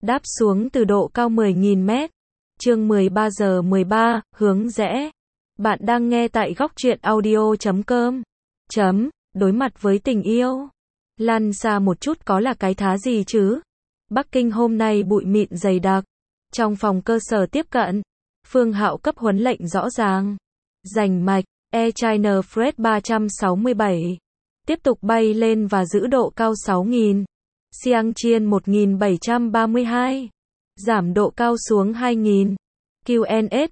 đáp xuống từ độ cao 10.000 mét. Chương 13 giờ 13, hướng rẽ. Bạn đang nghe tại góc truyện audio.com. Đối mặt với tình yêu. Lăn xa một chút có là cái thá gì chứ? Bắc Kinh hôm nay bụi mịn dày đặc. Trong phòng cơ sở tiếp cận, Phương Hạo cấp huấn lệnh rõ ràng. Rành mạch, Air China Freight 367. Tiếp tục bay lên và giữ độ cao 6.000. Xiangqian 1732. Giảm độ cao xuống 2.000. QNS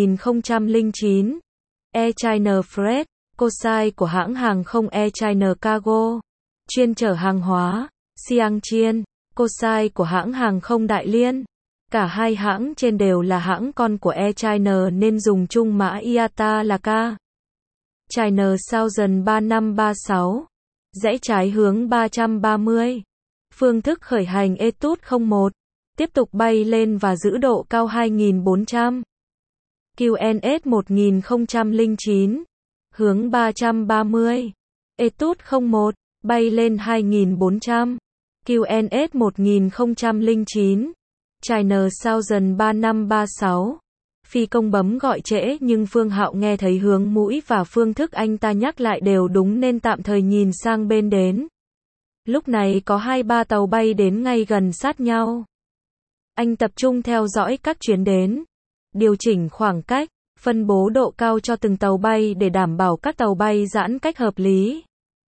1009. Air China Freight, cosine của hãng hàng không Air China Cargo. Chuyên chở hàng hóa. Xiangqian, cosine của hãng hàng không Đại Liên. Cả hai hãng trên đều là hãng con của Air China nên dùng chung mã IATA là K. China Southern 3536. Rẽ trái hướng 330. Phương thức khởi hành Etude 01. Tiếp tục bay lên và giữ độ cao 2400. QNS 1009. Hướng 330. Etude 01. Bay lên 2400. QNS 1009. China Southern 3536. Phi công bấm gọi trễ nhưng Phương Hạo nghe thấy hướng mũi và phương thức anh ta nhắc lại đều đúng nên tạm thời nhìn sang bên đến. Lúc này có 2-3 tàu bay đến ngay gần sát nhau. Anh tập trung theo dõi các chuyến đến, điều chỉnh khoảng cách, phân bố độ cao cho từng tàu bay để đảm bảo các tàu bay giãn cách hợp lý.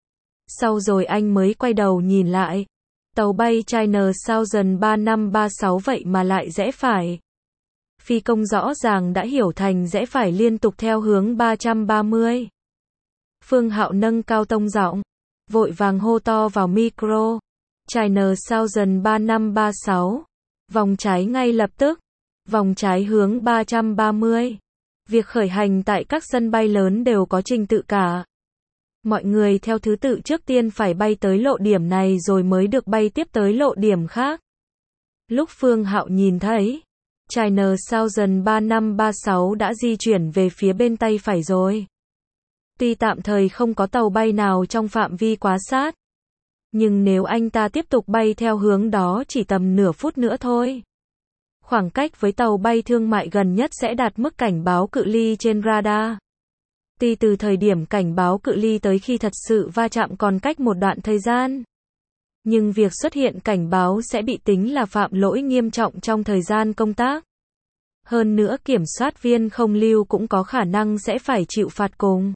Sau rồi anh mới quay đầu nhìn lại. Tàu bay China Southern 3536 vậy mà lại rẽ phải. Phi công rõ ràng đã hiểu thành rẽ phải liên tục theo hướng 330. Phương Hạo nâng cao tông giọng, vội vàng hô to vào micro. China Southern 3536. Vòng trái ngay lập tức. Vòng trái hướng 330. Việc khởi hành tại các sân bay lớn đều có trình tự cả. Mọi người theo thứ tự trước tiên phải bay tới lộ điểm này rồi mới được bay tiếp tới lộ điểm khác. Lúc Phương Hạo nhìn thấy, China Southern 3536 đã di chuyển về phía bên tay phải rồi. Tuy tạm thời không có tàu bay nào trong phạm vi quá sát, nhưng nếu anh ta tiếp tục bay theo hướng đó chỉ tầm nửa phút nữa thôi. Khoảng cách với tàu bay thương mại gần nhất sẽ đạt mức cảnh báo cự ly trên radar. Tuy từ thời điểm cảnh báo cự ly tới khi thật sự va chạm còn cách một đoạn thời gian, nhưng việc xuất hiện cảnh báo sẽ bị tính là phạm lỗi nghiêm trọng trong thời gian công tác. Hơn nữa kiểm soát viên không lưu cũng có khả năng sẽ phải chịu phạt cùng.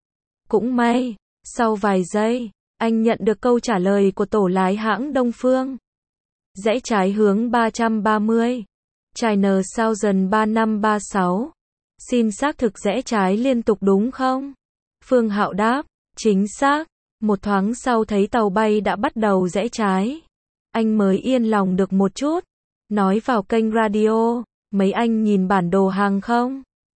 Cũng may, sau vài giây, anh nhận được câu trả lời của tổ lái hãng Đông Phương. Rẽ trái hướng 330. China Southern 3536. Xin xác thực rẽ trái liên tục đúng không? Phương Hạo đáp, chính xác. Một thoáng sau thấy tàu bay đã bắt đầu rẽ trái. Anh mới yên lòng được một chút. Nói vào kênh radio, mấy anh nhìn bản đồ hàng không?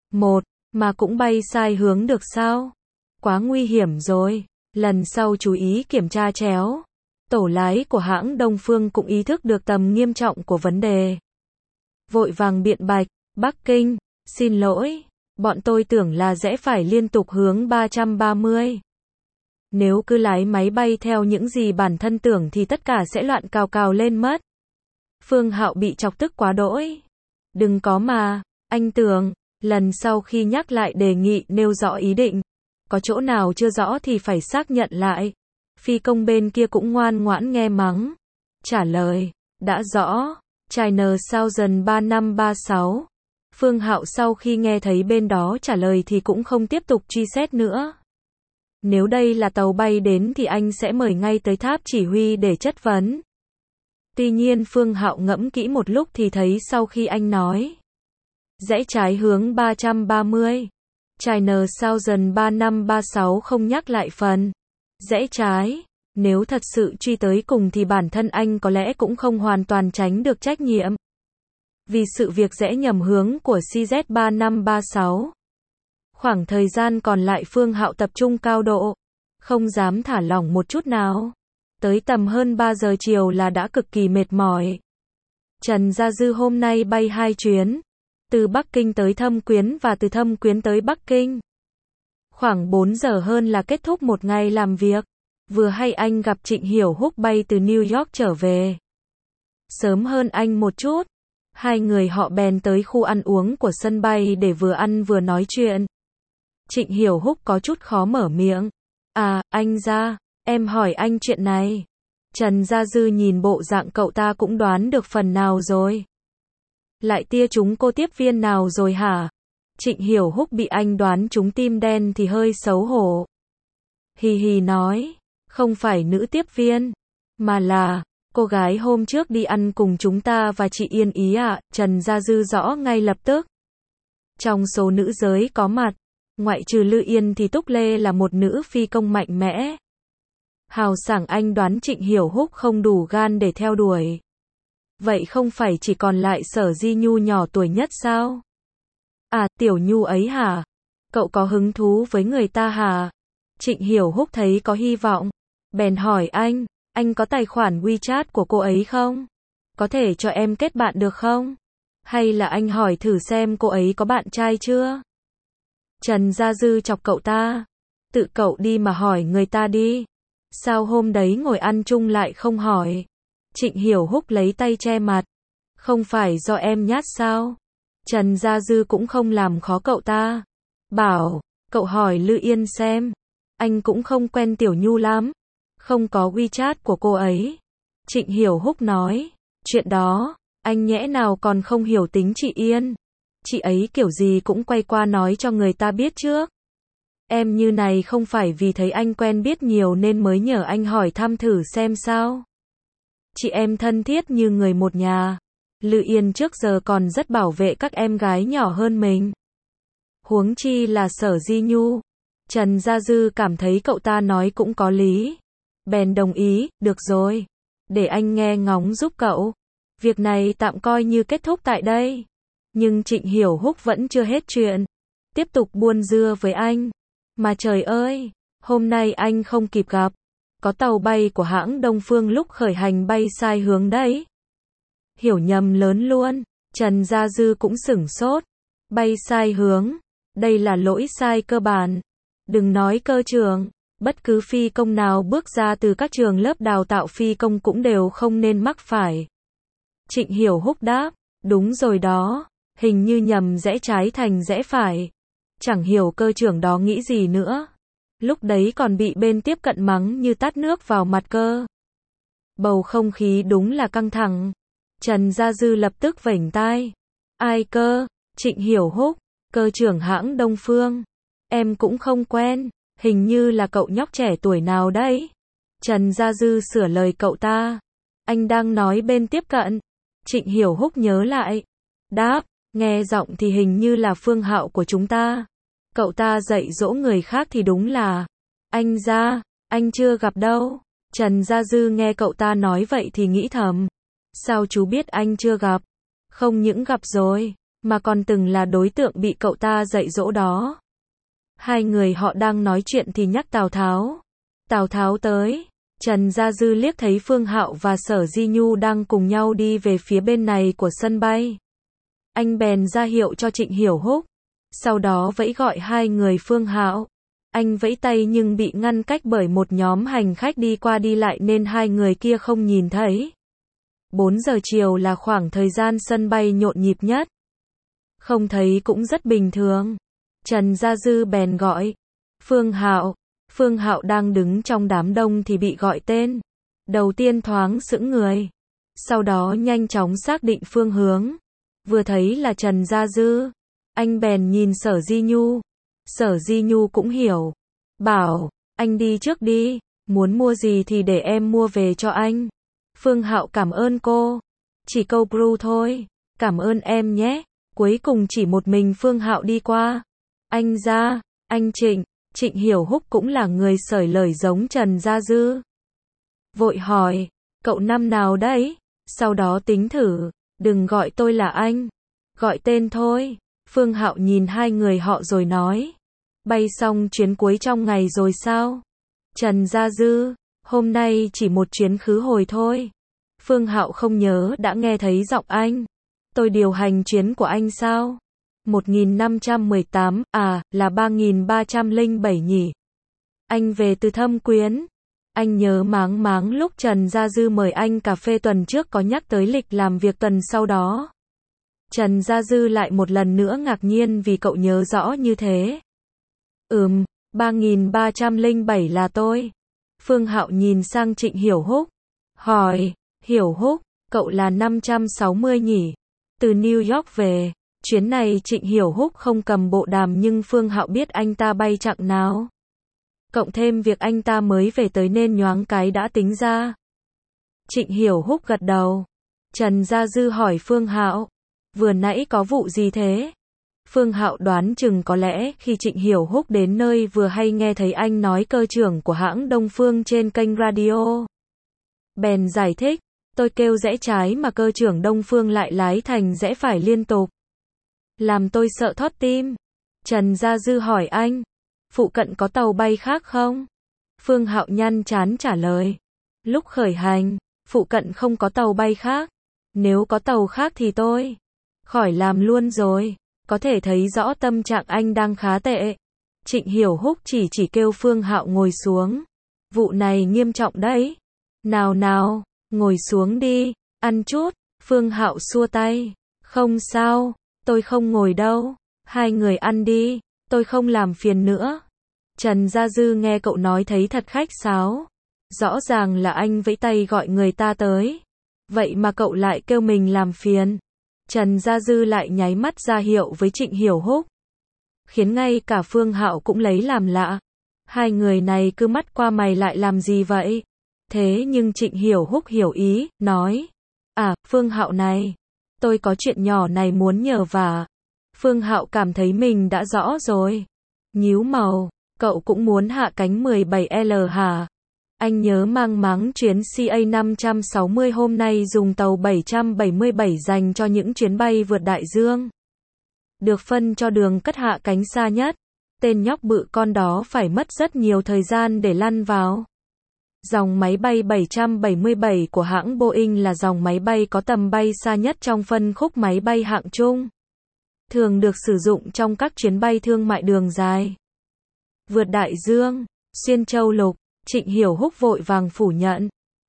Mà cũng bay sai hướng được sao? Quá nguy hiểm rồi. Lần sau chú ý kiểm tra chéo. Tổ lái của hãng Đông Phương cũng ý thức được tầm nghiêm trọng của vấn đề. Vội vàng biện bạch, Bắc Kinh, xin lỗi, bọn tôi tưởng là rẽ phải liên tục hướng 330. Nếu cứ lái máy bay theo những gì bản thân tưởng thì tất cả sẽ loạn cào cào lên mất. Phương Hạo bị chọc tức quá đỗi. Đừng có mà, anh tưởng, lần sau khi nhắc lại đề nghị nêu rõ ý định. Có chỗ nào chưa rõ thì phải xác nhận lại. Phi công bên kia cũng ngoan ngoãn nghe mắng. Trả lời, đã rõ, China Southern 3536. Phương Hạo sau khi nghe thấy bên đó trả lời thì cũng không tiếp tục truy xét nữa. Nếu đây là tàu bay đến thì anh sẽ mời ngay tới tháp chỉ huy để chất vấn. Tuy nhiên Phương Hạo ngẫm kỹ một lúc thì thấy sau khi anh nói rẽ trái hướng 330. China Southern 3536 không nhắc lại phần rẽ trái. Nếu thật sự truy tới cùng thì bản thân anh có lẽ cũng không hoàn toàn tránh được trách nhiệm. Vì sự việc rẽ nhầm hướng của CZ3536. Khoảng thời gian còn lại Phương Hạo tập trung cao độ, không dám thả lỏng một chút nào. Tới tầm hơn 3 giờ chiều là đã cực kỳ mệt mỏi. Trần Gia Dư hôm nay bay 2 chuyến, từ Bắc Kinh tới Thâm Quyến và từ Thâm Quyến tới Bắc Kinh. Khoảng 4 giờ hơn là kết thúc một ngày làm việc. Vừa hay anh gặp Trịnh Hiểu Húc bay từ New York trở về. sớm hơn anh một chút. Hai người họ bèn tới khu ăn uống của sân bay để vừa ăn vừa nói chuyện. Trịnh Hiểu Húc có chút khó mở miệng. À, anh Gia, em hỏi anh chuyện này. Trần Gia Dư nhìn bộ dạng cậu ta cũng đoán được phần nào rồi. Lại tia trúng cô tiếp viên nào rồi hả? Trịnh Hiểu Húc bị anh đoán trúng tim đen thì hơi xấu hổ. Hì hì nói, không phải nữ tiếp viên, mà là cô gái hôm trước đi ăn cùng chúng ta và chị Yên Ý ạ. Trần Gia Dư rõ ngay lập tức. Trong số nữ giới có mặt, ngoại trừ Lư Yên thì Túc Lê là một nữ phi công mạnh mẽ. Hào sảng, anh đoán Trịnh Hiểu Húc không đủ gan để theo đuổi. Vậy không phải chỉ còn lại Sở Di Nhu nhỏ tuổi nhất sao? À, Tiểu Nhu ấy hả? Cậu có hứng thú với người ta hả? Trịnh Hiểu Húc thấy có hy vọng, bèn hỏi anh có tài khoản WeChat của cô ấy không? Có thể cho em kết bạn được không? Hay là anh hỏi thử xem cô ấy có bạn trai chưa? Trần Gia Dư chọc cậu ta. Tự cậu đi mà hỏi người ta đi. Sao hôm đấy ngồi ăn chung lại không hỏi? Trịnh Hiểu Húc lấy tay che mặt. Không phải do em nhát sao? Trần Gia Dư cũng không làm khó cậu ta. Bảo, cậu hỏi Lư Yên xem. Anh cũng không quen Tiểu Nhu lắm. Không có WeChat của cô ấy. Trịnh Hiểu Húc nói. Chuyện đó, anh nhẽ nào còn không hiểu tính chị Yên. Chị ấy kiểu gì cũng quay qua nói cho người ta biết trước. Em như này không phải vì thấy anh quen biết nhiều nên mới nhờ anh hỏi thăm thử xem sao. Chị em thân thiết như người một nhà. Lư Yên trước giờ còn rất bảo vệ các em gái nhỏ hơn mình. Huống chi là Sở Di Nhu. Trần Gia Dư cảm thấy cậu ta nói cũng có lý. Bèn đồng ý, được rồi. Để anh nghe ngóng giúp cậu. Việc này tạm coi như kết thúc tại đây. Nhưng Trịnh Hiểu Húc vẫn chưa hết chuyện. Tiếp tục buôn dưa với anh. Mà trời ơi, hôm nay anh không kịp gặp. Có tàu bay của hãng Đông Phương lúc khởi hành bay sai hướng đấy. Hiểu nhầm lớn luôn. Trần Gia Dư cũng sửng sốt. Bay sai hướng. Đây là lỗi sai cơ bản. Đừng nói cơ trường. Bất cứ phi công nào bước ra từ các trường lớp đào tạo phi công cũng đều không nên mắc phải. Trịnh Hiểu Húc đáp. Đúng rồi đó. Hình như nhầm rẽ trái thành rẽ phải. Chẳng hiểu cơ trưởng đó nghĩ gì nữa. Lúc đấy còn bị bên tiếp cận mắng như tát nước vào mặt cơ. Bầu không khí đúng là căng thẳng. Trần Gia Dư lập tức vểnh tai. Ai cơ? Trịnh Hiểu Húc, cơ trưởng hãng Đông Phương. Em cũng không quen, hình như là cậu nhóc trẻ tuổi nào đấy. Trần Gia Dư sửa lời cậu ta. Anh đang nói bên tiếp cận. Trịnh Hiểu Húc nhớ lại. Đáp, nghe giọng thì hình như là Phương Hạo của chúng ta. Cậu ta dạy dỗ người khác thì đúng là. Anh Gia, anh chưa gặp đâu. Trần Gia Dư nghe cậu ta nói vậy thì nghĩ thầm. Sao chú biết anh chưa gặp? Không những gặp rồi, mà còn từng là đối tượng bị cậu ta dạy dỗ đó. Hai người họ đang nói chuyện thì nhắc Tào Tháo. Tào Tháo tới. Trần Gia Dư liếc thấy Phương Hạo và Sở Di Nhu đang cùng nhau đi về phía bên này của sân bay. Anh bèn ra hiệu cho Trịnh Hiểu Húc. Sau đó vẫy gọi hai người Phương Hạo. Anh vẫy tay nhưng bị ngăn cách bởi một nhóm hành khách đi qua đi lại nên hai người kia không nhìn thấy. 4 giờ chiều là khoảng thời gian sân bay nhộn nhịp nhất. Không thấy cũng rất bình thường. Trần Gia Dư bèn gọi. Phương Hạo. Phương Hạo đang đứng trong đám đông thì bị gọi tên. Đầu tiên thoáng sững người. Sau đó nhanh chóng xác định phương hướng. Vừa thấy là Trần Gia Dư. Anh bèn nhìn Sở Di Nhu. Sở Di Nhu cũng hiểu. Bảo, anh đi trước đi. Muốn mua gì thì để em mua về cho anh. Phương Hạo cảm ơn cô. Chỉ câu Bru thôi. Cảm ơn em nhé. Cuối cùng chỉ một mình Phương Hạo đi qua. Anh Gia, anh Trịnh. Trịnh Hiểu Húc cũng là người sởi lời giống Trần Gia Dư. Vội hỏi, cậu năm nào đấy? Sau đó tính thử, đừng gọi tôi là anh. Gọi tên thôi. Phương Hạo nhìn hai người họ rồi nói. Bay xong chuyến cuối trong ngày rồi sao? Trần Gia Dư, hôm nay chỉ một chuyến khứ hồi thôi. Phương Hạo không nhớ đã nghe thấy giọng anh. Tôi điều hành chuyến của anh sao? 1518, à, là 3307 nhỉ? Anh về từ Thâm Quyến. Anh nhớ máng máng lúc Trần Gia Dư mời anh cà phê tuần trước có nhắc tới lịch làm việc tuần sau đó. Trần Gia Dư lại một lần nữa ngạc nhiên vì cậu nhớ rõ như thế. 3307 là tôi. Phương Hạo nhìn sang Trịnh Hiểu Húc. Hỏi, Hiểu Húc, cậu là 560 nhỉ? Từ New York về. Chuyến này Trịnh Hiểu Húc không cầm bộ đàm nhưng Phương Hạo biết anh ta bay chặng nào. Cộng thêm việc anh ta mới về tới nên nhoáng cái đã tính ra. Trịnh Hiểu Húc gật đầu. Trần Gia Dư hỏi Phương Hạo, vừa nãy có vụ gì thế? Phương Hạo đoán chừng có lẽ khi Trịnh Hiểu Húc đến nơi vừa hay nghe thấy anh nói cơ trưởng của hãng Đông Phương trên kênh radio. Bèn giải thích, tôi kêu rẽ trái mà cơ trưởng Đông Phương lại lái thành rẽ phải liên tục. Làm tôi sợ thót tim. Trần Gia Dư hỏi anh, phụ cận có tàu bay khác không? Phương Hạo nhăn trán trả lời, lúc khởi hành, phụ cận không có tàu bay khác. Nếu có tàu khác thì tôi khỏi làm luôn rồi. Có thể thấy rõ tâm trạng anh đang khá tệ. Trịnh Hiểu Húc chỉ kêu Phương Hạo ngồi xuống. Vụ này nghiêm trọng đấy. Nào nào, ngồi xuống đi, ăn chút. Phương Hạo xua tay. Không sao, tôi không ngồi đâu. Hai người ăn đi, tôi không làm phiền nữa. Trần Gia Dư nghe cậu nói thấy thật khách sáo. Rõ ràng là anh vẫy tay gọi người ta tới. Vậy mà cậu lại kêu mình làm phiền. Trần Gia Dư lại nháy mắt ra hiệu với Trịnh Hiểu Húc. Khiến ngay cả Phương Hạo cũng lấy làm lạ. Hai người này cứ mắt qua mày lại làm gì vậy? Thế nhưng Trịnh Hiểu Húc hiểu ý, nói. À, Phương Hạo này. Tôi có chuyện nhỏ này muốn nhờ vả. Phương Hạo cảm thấy mình đã rõ rồi. Nhíu màu, cậu cũng muốn hạ cánh 17L hả? Anh nhớ mang máng chuyến CA 560 hôm nay dùng tàu 777 dành cho những chuyến bay vượt đại dương. Được phân cho đường cất hạ cánh xa nhất. Tên nhóc bự con đó phải mất rất nhiều thời gian để lăn vào. Dòng máy bay 777 của hãng Boeing là dòng máy bay có tầm bay xa nhất trong phân khúc máy bay hạng trung. Thường được sử dụng trong các chuyến bay thương mại đường dài. Vượt đại dương, xuyên châu lục. Trịnh Hiểu Húc vội vàng phủ nhận.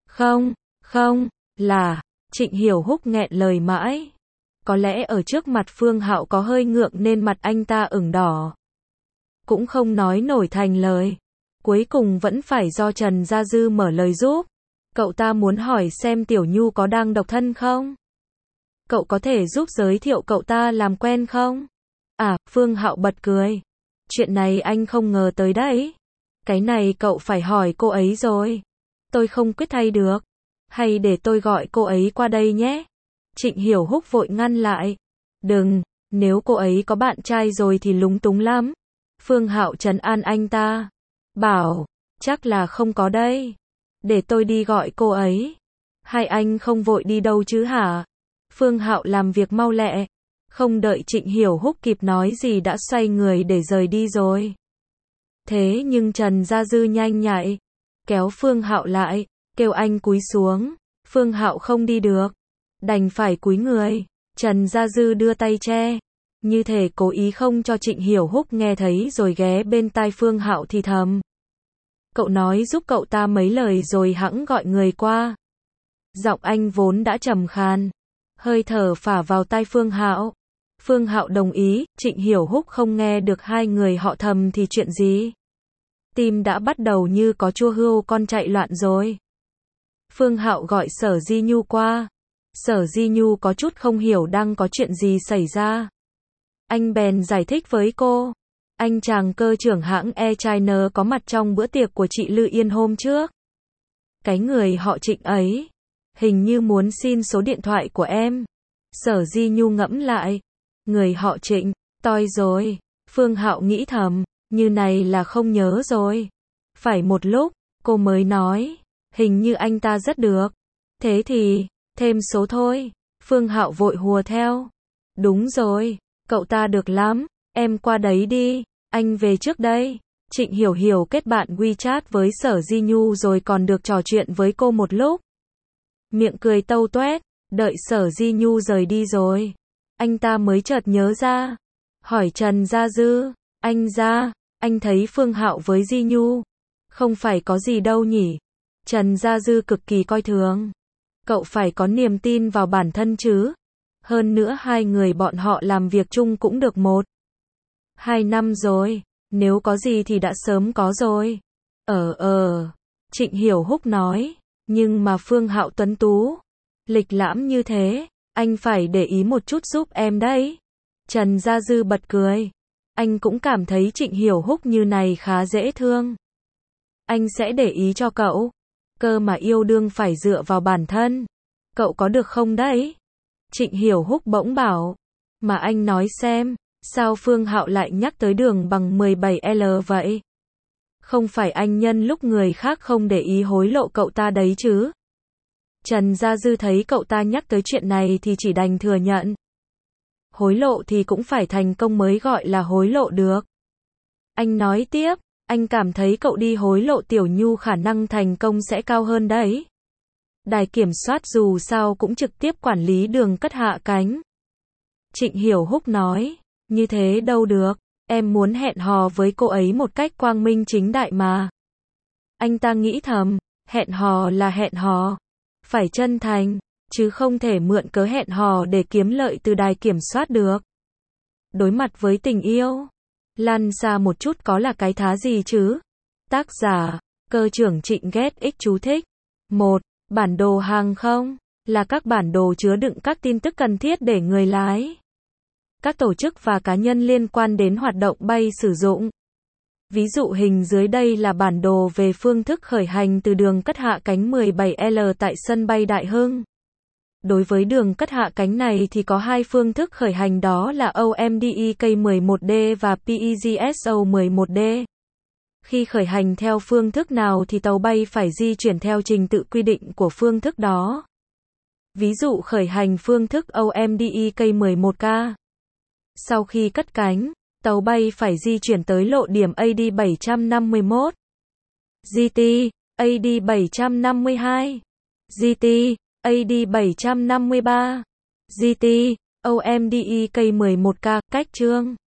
Không, là, Trịnh Hiểu Húc nghẹn lời mãi. Có lẽ ở trước mặt Phương Hạo có hơi ngượng nên mặt anh ta ửng đỏ. Cũng không nói nổi thành lời. Cuối cùng vẫn phải do Trần Gia Dư mở lời giúp. Cậu ta muốn hỏi xem Tiểu Nhu có đang độc thân không? Cậu có thể giúp giới thiệu cậu ta làm quen không? À, Phương Hạo bật cười. Chuyện này anh không ngờ tới đấy. Cái này cậu phải hỏi cô ấy rồi. Tôi không quyết thay được. Hay để tôi gọi cô ấy qua đây nhé. Trịnh Hiểu Húc vội ngăn lại. Đừng, nếu cô ấy có bạn trai rồi thì lúng túng lắm. Phương Hạo trấn an anh ta. Bảo, chắc là không có đây. Để tôi đi gọi cô ấy. Hai anh không vội đi đâu chứ hả? Phương Hạo làm việc mau lẹ. Không đợi Trịnh Hiểu Húc kịp nói gì đã xoay người để rời đi rồi. Thế nhưng Trần Gia Dư nhanh nhạy, kéo Phương Hạo lại, kêu anh cúi xuống. Phương Hạo không đi được, đành phải cúi người. Trần Gia Dư đưa tay che, như thể cố ý không cho Trịnh Hiểu Húc nghe thấy rồi ghé bên tai Phương Hạo thì thầm. Cậu nói giúp cậu ta mấy lời rồi hẵng gọi người qua. Giọng anh vốn đã trầm khan, hơi thở phả vào tai Phương Hạo. Phương Hạo đồng ý, Trịnh Hiểu Húc không nghe được hai người họ thầm thì chuyện gì. Tim đã bắt đầu như có chua hươu con chạy loạn rồi. Phương Hạo gọi Sở Di Nhu qua. Sở Di Nhu có chút không hiểu đang có chuyện gì xảy ra. Anh bèn giải thích với cô. Anh chàng cơ trưởng hãng Air China có mặt trong bữa tiệc của chị Lư Yên hôm trước. Cái người họ Trịnh ấy, hình như muốn xin số điện thoại của em. Sở Di Nhu ngẫm lại. Người họ Trịnh, toi rồi. Phương Hạo nghĩ thầm, như này là không nhớ rồi. Phải một lúc, cô mới nói, hình như anh ta rất được. Thế thì, thêm số thôi. Phương Hạo vội hùa theo. Đúng rồi, cậu ta được lắm, em qua đấy đi, anh về trước đây. Trịnh Hiểu Hiểu kết bạn WeChat với Sở Di Nhu rồi còn được trò chuyện với cô một lúc. Miệng cười tâu toét, đợi Sở Di Nhu rời đi rồi. Anh ta mới chợt nhớ ra. Hỏi Trần Gia Dư, anh thấy Phương Hạo với Di Nhu. Không phải có gì đâu nhỉ? Trần Gia Dư cực kỳ coi thường. Cậu phải có niềm tin vào bản thân chứ. Hơn nữa hai người bọn họ làm việc chung cũng được 1-2 năm rồi. Nếu có gì thì đã sớm có rồi. Trịnh Hiểu Húc nói. Nhưng mà Phương Hạo tuấn tú, lịch lãm như thế, anh phải để ý một chút giúp em đấy. Trần Gia Dư bật cười. Anh cũng cảm thấy Trịnh Hiểu Húc như này khá dễ thương. Anh sẽ để ý cho cậu. Cơ mà yêu đương phải dựa vào bản thân. Cậu có được không đấy? Trịnh Hiểu Húc bỗng bảo. Mà anh nói xem, sao Phương Hạo lại nhắc tới đường bằng 17L vậy? Không phải anh nhân lúc người khác không để ý hối lộ cậu ta đấy chứ? Trần Gia Dư thấy cậu ta nhắc tới chuyện này thì chỉ đành thừa nhận. Hối lộ thì cũng phải thành công mới gọi là hối lộ được. Anh nói tiếp, anh cảm thấy cậu đi hối lộ Tiểu Nhu khả năng thành công sẽ cao hơn đấy. Đài kiểm soát dù sao cũng trực tiếp quản lý đường cất hạ cánh. Trịnh Hiểu Húc nói, như thế đâu được, em muốn hẹn hò với cô ấy một cách quang minh chính đại mà. Anh ta nghĩ thầm, hẹn hò là hẹn hò, phải chân thành, chứ không thể mượn cớ hẹn hò để kiếm lợi từ đài kiểm soát được. Đối mặt với tình yêu, lăn xa một chút có là cái thá gì chứ? Tác giả, cơ trưởng Trịnh Ghét Ích chú thích. 1. Bản đồ hàng không là các bản đồ chứa đựng các tin tức cần thiết để người lái, các tổ chức và cá nhân liên quan đến hoạt động bay sử dụng. Ví dụ hình dưới đây là bản đồ về phương thức khởi hành từ đường cất hạ cánh 17L tại sân bay Đại Hưng. Đối với đường cất hạ cánh này thì có hai phương thức khởi hành, đó là OMDEK-11D và PEGSO-11D. Khi khởi hành theo phương thức nào thì tàu bay phải di chuyển theo trình tự quy định của phương thức đó. Ví dụ khởi hành phương thức OMDEK-11K. Sau khi cất cánh, tàu bay phải di chuyển tới lộ điểm AD751, GT, AD752, GT, AD753, GT, OMDEK-11K, cách chương.